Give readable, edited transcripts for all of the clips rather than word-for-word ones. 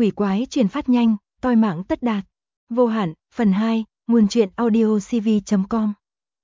Quỷ quái truyền phát nhanh, toi mạng tất đạt. Vô hạn, phần 2, nguồn truyện audio cv.com.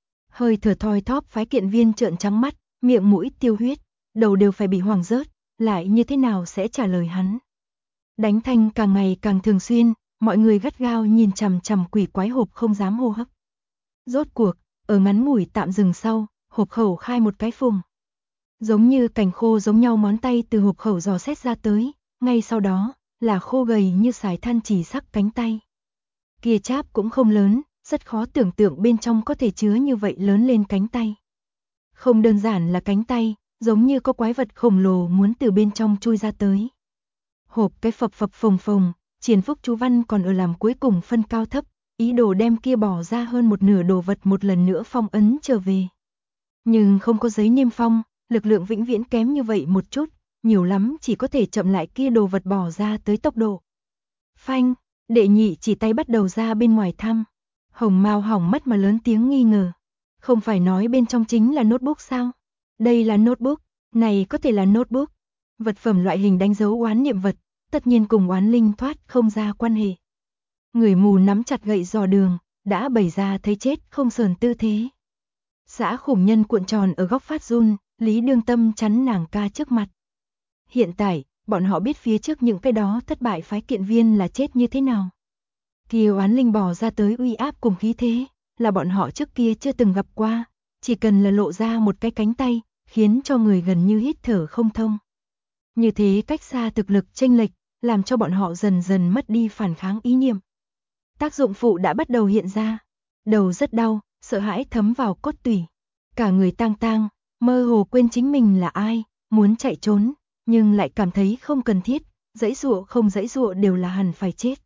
Hơi thở thoi thóp phái kiện viên trợn trắng mắt, miệng mũi tiêu huyết, đầu đều phải bị hoảng rớt, lại như thế nào sẽ trả lời hắn. Đánh thanh càng ngày càng thường xuyên, mọi người gắt gao nhìn chằm chằm quỷ quái hộp không dám hô hấp. Rốt cuộc, ở ngắn ngủi tạm dừng sau, hộp khẩu khai một cái phùng. Giống như cành khô giống nhau ngón tay từ hộp khẩu dò xét ra tới, ngay sau đó là khô gầy như sải than chỉ sắc cánh tay. Kia cháp cũng không lớn, rất khó tưởng tượng bên trong có thể chứa như vậy lớn lên cánh tay. Không đơn giản là cánh tay, giống như có quái vật khổng lồ muốn từ bên trong chui ra tới. Hộp cái phập phập phồng phồng, Triền Phúc chú văn còn ở làm cuối cùng phân cao thấp, ý đồ đem kia bỏ ra hơn một nửa đồ vật một lần nữa phong ấn trở về. Nhưng không có giấy niêm phong, lực lượng vĩnh viễn kém như vậy một chút, nhiều lắm chỉ có thể chậm lại kia đồ vật bỏ ra tới tốc độ. Phanh, đệ nhị chỉ tay bắt đầu ra bên ngoài thăm. Hồng Mao hỏng mắt mà lớn tiếng nghi ngờ. Không phải nói bên trong chính là notebook sao? Đây là notebook, này có thể là notebook. Vật phẩm loại hình đánh dấu oán niệm vật, tất nhiên cùng oán linh thoát không ra quan hệ. Người mù nắm chặt gậy dò đường, đã bày ra thấy chết không sờn tư thế. Xã khủng nhân cuộn tròn ở góc phát run, Lý Đương Tâm chắn nàng ca trước mặt. Hiện tại, bọn họ biết phía trước những cái đó thất bại phái kiện viên là chết như thế nào. Kia oán linh bò ra tới uy áp cùng khí thế, là bọn họ trước kia chưa từng gặp qua, chỉ cần là lộ ra một cái cánh tay, khiến cho người gần như hít thở không thông. Như thế cách xa thực lực chênh lệch, làm cho bọn họ dần dần mất đi phản kháng ý niệm. Tác dụng phụ đã bắt đầu hiện ra, đầu rất đau, sợ hãi thấm vào cốt tủy, cả người tang tang, mơ hồ quên chính mình là ai, muốn chạy trốn, nhưng lại cảm thấy không cần thiết, giãy giụa không giãy giụa đều là hẳn phải chết.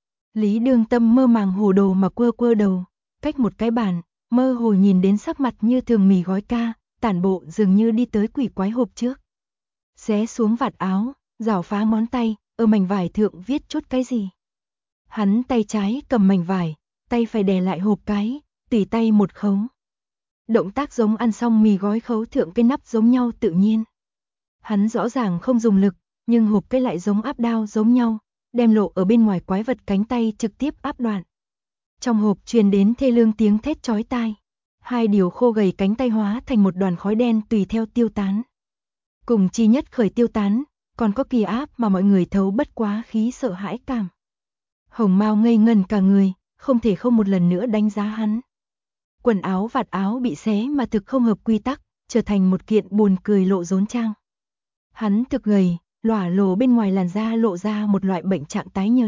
Lý Đương Tâm mơ màng hồ đồ mà quơ quơ đầu, cách một cái bàn, mơ hồ nhìn đến sắc mặt như thường mì gói ca, tản bộ dường như đi tới quỷ quái hộp trước. Xé xuống vạt áo, rảo phá ngón tay, ở mảnh vải thượng viết chút cái gì. Hắn tay trái cầm mảnh vải, tay phải đè lại hộp cái, tùy tay một khấu. Động tác giống ăn xong mì gói khấu thượng cái nắp giống nhau tự nhiên. Hắn rõ ràng không dùng lực, nhưng hộp cái lại giống áp đao giống nhau, đem lộ ở bên ngoài quái vật cánh tay trực tiếp áp đoạn. Trong hộp truyền đến thê lương tiếng thét chói tai. Hai điều khô gầy cánh tay hóa thành một đoàn khói đen tùy theo tiêu tán. Cùng chi nhất khởi tiêu tán, còn có kỳ áp mà mọi người thấu bất quá khí sợ hãi cảm. Hồng Mao ngây ngần cả người, không thể không một lần nữa đánh giá hắn. Quần áo vạt áo bị xé mà thực không hợp quy tắc, trở thành một kiện buồn cười lộ rốn trang. Hắn thực gầy, lỏa lồ bên ngoài làn da lộ ra một loại bệnh trạng tái nhợt.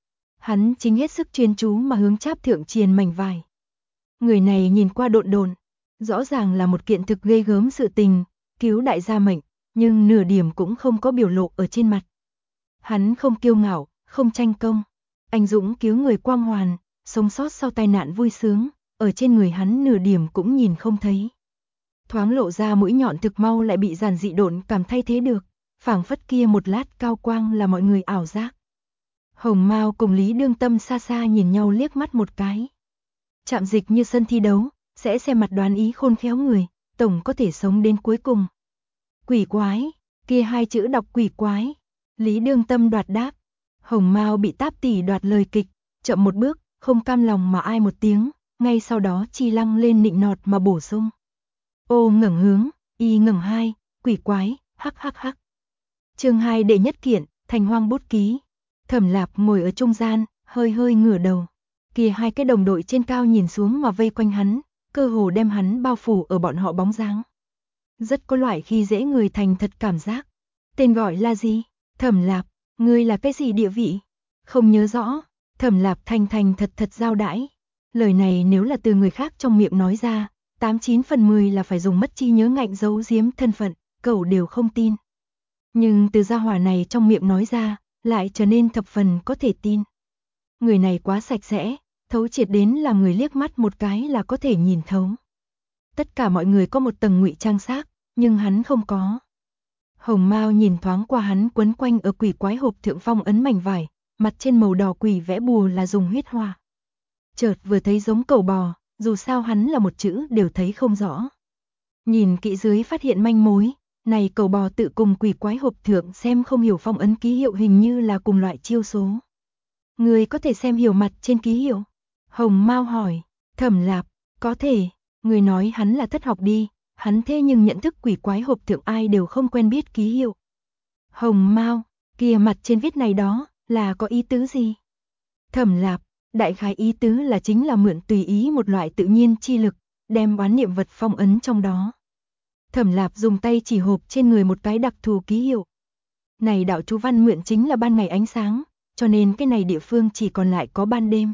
Hắn chính hết sức chuyên chú mà hướng cháp thượng triền mảnh vải. Người này nhìn qua độn độn, rõ ràng là một kiện thực ghê gớm sự tình, cứu đại gia mệnh, nhưng nửa điểm cũng không có biểu lộ ở trên mặt. Hắn không kiêu ngạo, không tranh công, anh dũng cứu người quang hoàn, sống sót sau tai nạn vui sướng, ở trên người hắn nửa điểm cũng nhìn không thấy. Thoáng lộ ra mũi nhọn thực mau lại bị giản dị độn cảm thay thế được, phảng phất kia một lát cao quang là mọi người ảo giác. Hồng Mao cùng Lý Đương Tâm xa xa nhìn nhau liếc mắt một cái. Chạm dịch như sân thi đấu, sẽ xem mặt đoán ý khôn khéo người, tổng có thể sống đến cuối cùng. Quỷ quái, kia hai chữ đọc quỷ quái. Lý Đương Tâm đoạt đáp. Hồng Mao bị Táp tỷ đoạt lời kịch, chậm một bước, không cam lòng mà ai một tiếng, ngay sau đó chi lăng lên nịnh nọt mà bổ sung. Ô ngẩng hướng, y ngẩng hai, quỷ quái, hắc hắc hắc. Chương 2 đệ nhất kiện, Thành Hoang bút ký. Thẩm Lạp ngồi ở trung gian, hơi hơi ngửa đầu. Kia hai cái đồng đội trên cao nhìn xuống mà vây quanh hắn, cơ hồ đem hắn bao phủ ở bọn họ bóng dáng. Rất có loại khi dễ người thành thật cảm giác. Tên gọi là gì? Thẩm Lạp, ngươi là cái gì địa vị? Không nhớ rõ. Thẩm Lạp thành thành thật thật giao đãi. Lời này nếu là từ người khác trong miệng nói ra, 89 phần 10 là phải dùng mất trí nhớ ngạnh giấu giếm thân phận, cậu đều không tin. Nhưng từ gia hỏa này trong miệng nói ra, lại trở nên thập phần có thể tin. Người này quá sạch sẽ, thấu triệt đến làm người liếc mắt một cái là có thể nhìn thấu. Tất cả mọi người có một tầng ngụy trang xác, nhưng hắn không có. Hồng Mao nhìn thoáng qua hắn quấn quanh ở quỷ quái hộp thượng phong ấn mảnh vải, mặt trên màu đỏ quỷ vẽ bùa là dùng huyết hoa. Chợt vừa thấy giống cẩu bò, dù sao hắn là một chữ đều thấy không rõ. Nhìn kỹ dưới phát hiện manh mối, Này cẩu bò tự cùng quỷ quái hộp thượng xem không hiểu phong ấn ký hiệu hình như là cùng loại chiêu số. Người có thể xem hiểu mặt trên ký hiệu? Hồng Mao hỏi. Thẩm Lạp, có thể, người nói hắn là thất học đi, hắn thế nhưng nhận thức quỷ quái hộp thượng ai đều không quen biết ký hiệu. Hồng Mao, kia mặt trên viết này đó, là có ý tứ gì? Thẩm Lạp, đại khái ý tứ là chính là mượn tùy ý một loại tự nhiên chi lực, đem oán niệm vật phong ấn trong đó. Thẩm Lạp dùng tay chỉ hộp trên người một cái đặc thù ký hiệu. Này đạo chú văn mượn chính là ban ngày ánh sáng, cho nên cái này địa phương chỉ còn lại có ban đêm.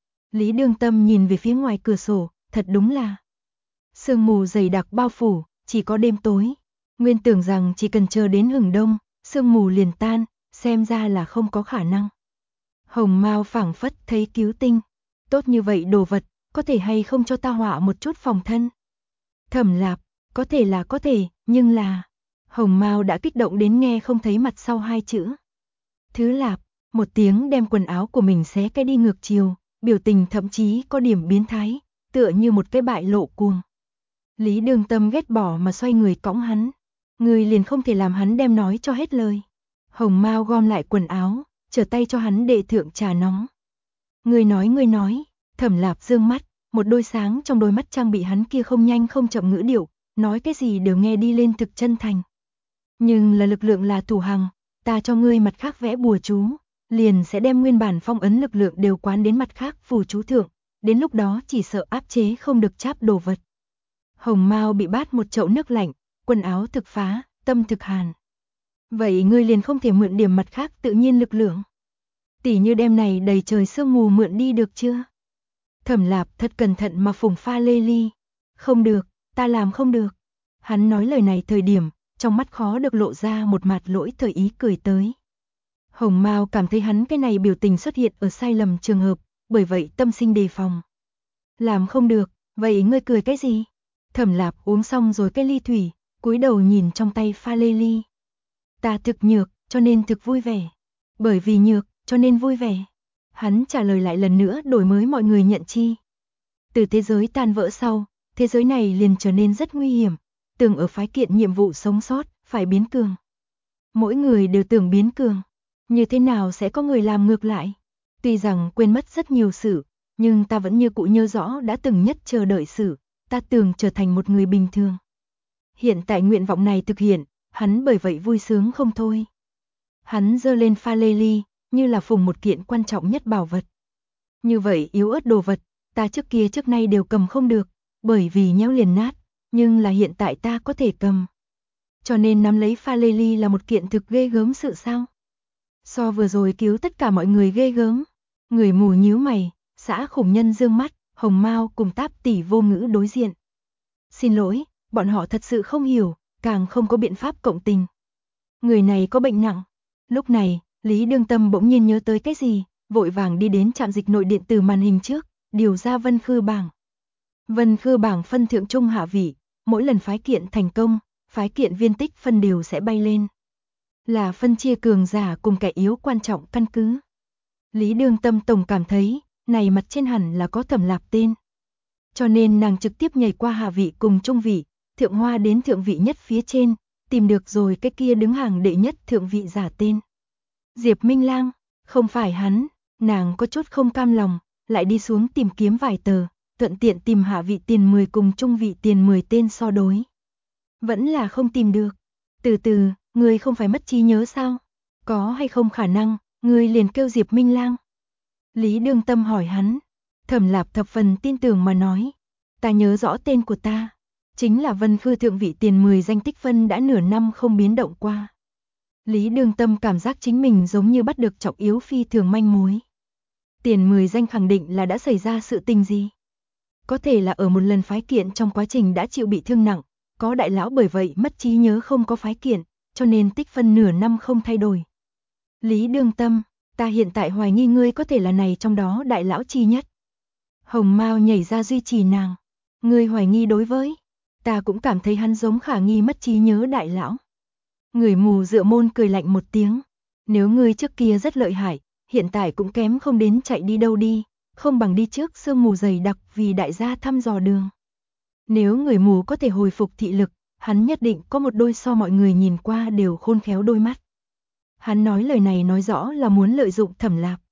Lý Đương Tâm nhìn về phía ngoài cửa sổ, thật đúng là sương mù dày đặc bao phủ, chỉ có đêm tối. Nguyên tưởng rằng chỉ cần chờ đến hừng đông, sương mù liền tan, xem ra là không có khả năng. Hồng Mao phảng phất thấy cứu tinh. Tốt như vậy đồ vật, có thể hay không cho ta họa một chút phòng thân? Thẩm Lạp, có thể là có thể, nhưng là... Hồng Mao đã kích động đến nghe không thấy mặt sau hai chữ. Thứ Lạp, một tiếng đem quần áo của mình xé cái đi ngược chiều, biểu tình thậm chí có điểm biến thái, tựa như một cái bại lộ cuồng. Lý Đương Tâm ghét bỏ mà xoay người cõng hắn. Người liền không thể làm hắn đem nói cho hết lời. Hồng Mao gom lại quần áo, trở tay cho hắn đệ thượng trà nóng. Người nói, Thẩm Lạp dương mắt, một đôi sáng trong đôi mắt trang bị hắn kia không nhanh không chậm ngữ điệu, nói cái gì đều nghe đi lên thực chân thành. Nhưng là lực lượng là thủ hằng, ta cho ngươi mặt khác vẽ bùa chú, liền sẽ đem nguyên bản phong ấn lực lượng đều quán đến mặt khác phù chú thượng, đến lúc đó chỉ sợ áp chế không được cháp đồ vật. Hồng Mao bị bát một chậu nước lạnh, quần áo thực phá, tâm thực hàn. Vậy ngươi liền không thể mượn điểm mặt khác tự nhiên lực lượng? Tỉ như đêm này đầy trời sương mù mượn đi được chưa? Thẩm Lạp thật cẩn thận mà phùng pha lê ly. Không được, ta làm không được. Hắn nói lời này thời điểm, trong mắt khó được lộ ra một mặt lỗi thời ý cười tới. Hồng Mao cảm thấy hắn cái này biểu tình xuất hiện ở sai lầm trường hợp, bởi vậy tâm sinh đề phòng. Làm không được, vậy ngươi cười cái gì? Thẩm Lạp uống xong rồi cái ly thủy, cúi đầu nhìn trong tay pha lê ly. Ta thực nhược, cho nên thực vui vẻ. Bởi vì nhược, cho nên vui vẻ. Hắn trả lời lại lần nữa đổi mới mọi người nhận chi. Từ thế giới tan vỡ sau, thế giới này liền trở nên rất nguy hiểm. Tưởng ở phái kiện nhiệm vụ sống sót, phải biến cường. Mỗi người đều tưởng biến cường. Như thế nào sẽ có người làm ngược lại? Tuy rằng quên mất rất nhiều sự, nhưng ta vẫn như cũ nhớ rõ đã từng nhất chờ đợi sự. Ta tưởng trở thành một người bình thường. Hiện tại nguyện vọng này thực hiện, hắn bởi vậy vui sướng không thôi. Hắn giơ lên pha lê ly, như là phùng một kiện quan trọng nhất bảo vật. Như vậy yếu ớt đồ vật, ta trước kia trước nay đều cầm không được, bởi vì nhéo liền nát, nhưng là hiện tại ta có thể cầm. Cho nên nắm lấy pha lê ly là một kiện thực ghê gớm sự sao? So vừa rồi cứu tất cả mọi người ghê gớm. Người mù nhíu mày, xã khủng nhân dương mắt, Hồng Mao cùng Táp tỷ vô ngữ đối diện. Xin lỗi, bọn họ thật sự không hiểu, càng không có biện pháp cộng tình. Người này có bệnh nặng. Lúc này, Lý Đương Tâm bỗng nhiên nhớ tới cái gì, vội vàng đi đến trạm dịch nội điện tử màn hình trước, điều ra Vân Khư bảng. Vân Khư bảng phân thượng trung hạ vị, mỗi lần phái kiện thành công, phái kiện viên tích phân đều sẽ bay lên. Là phân chia cường giả cùng kẻ yếu quan trọng căn cứ. Lý Đương Tâm tổng cảm thấy, này mặt trên hẳn là có Thẩm Lạp tên. Cho nên nàng trực tiếp nhảy qua hạ vị cùng trung vị, thượng hoa đến thượng vị nhất phía trên, tìm được rồi cái kia đứng hàng đệ nhất thượng vị giả tên. Diệp Minh Lang, không phải hắn, nàng có chút không cam lòng, lại đi xuống tìm kiếm vài tờ, thuận tiện tìm hạ vị tiền 10 cùng trung vị tiền 10 tên so đối. Vẫn là không tìm được. Từ từ, ngươi không phải mất trí nhớ sao? Có hay không khả năng, ngươi liền kêu Diệp Minh Lang? Lý Đương Tâm hỏi hắn. Thẩm Lạp thập phần tin tưởng mà nói. Ta nhớ rõ tên của ta. Chính là Vân Khư thượng vị tiền 10 danh tích phân đã nửa năm không biến động qua. Lý Đương Tâm cảm giác chính mình giống như bắt được trọng yếu phi thường manh mối. Tiền 10 danh khẳng định là đã xảy ra sự tình gì? Có thể là ở một lần phái kiện trong quá trình đã chịu bị thương nặng, có đại lão bởi vậy mất trí nhớ không có phái kiện, cho nên tích phân nửa năm không thay đổi. Lý Đương Tâm, ta hiện tại hoài nghi ngươi có thể là này trong đó đại lão chi nhất. Hồng Mao nhảy ra duy trì nàng. Ngươi hoài nghi đối với, ta cũng cảm thấy hắn giống khả nghi mất trí nhớ đại lão. Người mù dựa môn cười lạnh một tiếng. Nếu ngươi trước kia rất lợi hại, hiện tại cũng kém không đến chạy đi đâu đi, không bằng đi trước sương mù dày đặc vì đại gia thăm dò đường. Nếu người mù có thể hồi phục thị lực, Hắn nhất định có một đôi so mọi người nhìn qua đều khôn khéo đôi mắt. Hắn nói lời này nói rõ là muốn lợi dụng Thẩm Lạp.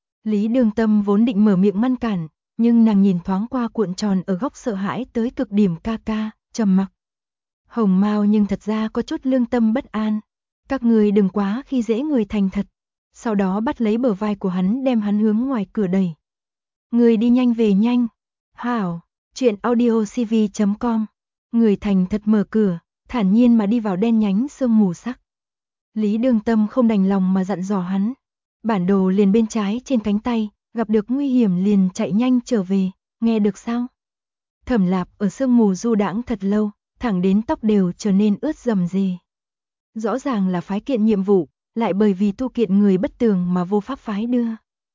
Lý Đường Tâm vốn định mở miệng ngăn cản, nhưng nàng nhìn thoáng qua cuộn tròn ở góc sợ hãi tới cực điểm ca ca, trầm mặc. Hồng Mao nhưng thật ra có chút lương tâm bất an. Các người đừng quá khi dễ người thành thật. Sau đó bắt lấy bờ vai của hắn đem hắn hướng ngoài cửa đẩy. Người đi nhanh về nhanh. Hảo, chuyện audiocv.com. Người thành thật mở cửa, thản nhiên mà đi vào đen nhánh sương mù sắc. Lý Đường Tâm không đành lòng mà dặn dò hắn. Bản đồ liền bên trái trên cánh tay, gặp được nguy hiểm liền chạy nhanh trở về, nghe được sao? Thẩm Lạp ở sương mù du đãng thật lâu, thẳng đến tóc đều trở nên ướt rầm rề. Rõ ràng là phái kiện nhiệm vụ, lại bởi vì tu kiện người bất tường mà vô pháp phái đưa.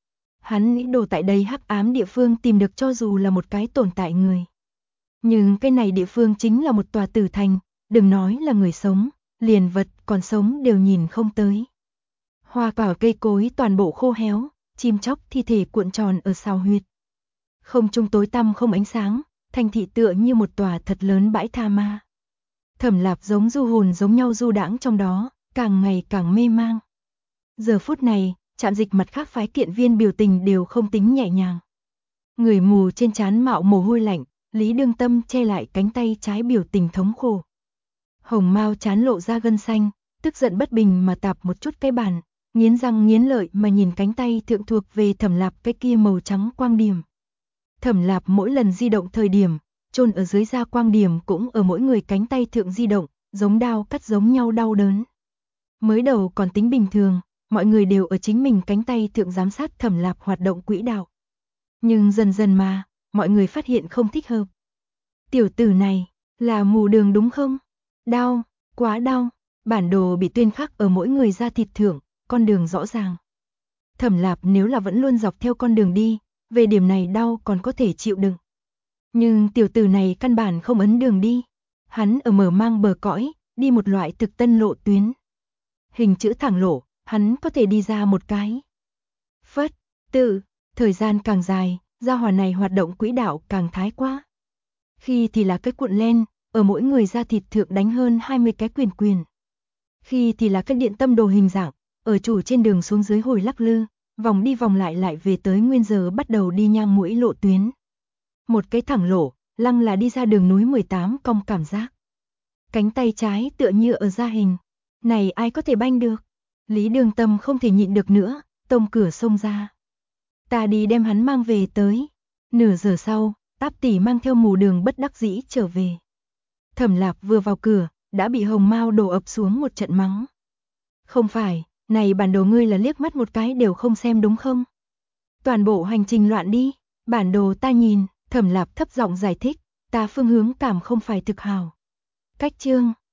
Hắn nghĩ đồ tại đây hắc ám địa phương tìm được cho dù là một cái tồn tại người. Nhưng cái này địa phương chính là một tòa tử thành, đừng nói là người sống, liền vật còn sống đều nhìn không tới. Hoa cỏ cây cối toàn bộ khô héo, chim chóc thi thể cuộn tròn ở sao huyệt. Không trung tối tăm không ánh sáng, thành thị tựa như một tòa thật lớn bãi tha ma. Thẩm Lạp giống du hồn giống nhau du đãng trong đó, càng ngày càng mê mang. Giờ phút này, trạm dịch mặt khác phái kiện viên biểu tình đều không tính nhẹ nhàng. Người mù trên trán mạo mồ hôi lạnh, Lý Đường Tâm che lại cánh tay trái biểu tình thống khổ. Hồng Mao trán lộ ra gân xanh, tức giận bất bình mà tạp một chút cái bàn, nghiến răng nghiến lợi mà nhìn cánh tay thượng thuộc về Thẩm Lạp cái kia màu trắng quang điểm. Thẩm Lạp mỗi lần di động thời điểm, chôn ở dưới da quang điểm cũng ở mỗi người cánh tay thượng di động, giống đao cắt giống nhau đau đớn. Mới đầu còn tính bình thường, mọi người đều ở chính mình cánh tay thượng giám sát Thẩm Lạp hoạt động quỹ đạo. Nhưng dần dần mà, mọi người phát hiện không thích hợp. Tiểu tử này, là mù đường đúng không? Đau, quá đau, bản đồ bị tuyên khắc ở mỗi người da thịt thượng, con đường rõ ràng. Thẩm Lạp nếu là vẫn luôn dọc theo con đường đi, về điểm này đau còn có thể chịu đựng. Nhưng tiểu tử này căn bản không ấn đường đi. Hắn ở mở mang bờ cõi, đi một loại thực tân lộ tuyến. Hình chữ thẳng lộ, hắn có thể đi ra một cái. Phất, tự, thời gian càng dài, gia hỏa này hoạt động quỹ đạo càng thái quá. Khi thì là cái cuộn len, ở mỗi người da thịt thượng đánh hơn 20 cái quyền quyền. Khi thì là cái điện tâm đồ hình dạng, ở chủ trên đường xuống dưới hồi lắc lư, vòng đi vòng lại về tới nguyên giờ bắt đầu đi nhang mũi lộ tuyến. Một cái thẳng lộ, lăng là đi ra đường núi 18 cong cảm giác. Cánh tay trái tựa như ở gia hình. Này ai có thể banh được? Lý Đường Tâm không thể nhịn được nữa, tông cửa xông ra. Ta đi đem hắn mang về tới. Nửa giờ sau, Táp tỷ mang theo mù đường bất đắc dĩ trở về. Thẩm Lạp vừa vào cửa, đã bị Hồng Mao đổ ập xuống một trận mắng. Không phải, này bản đồ ngươi là liếc mắt một cái đều không xem đúng không? Toàn bộ hành trình loạn đi, bản đồ ta nhìn, Thẩm Lạp thấp giọng giải thích, ta phương hướng cảm không phải thực hào. Cách chương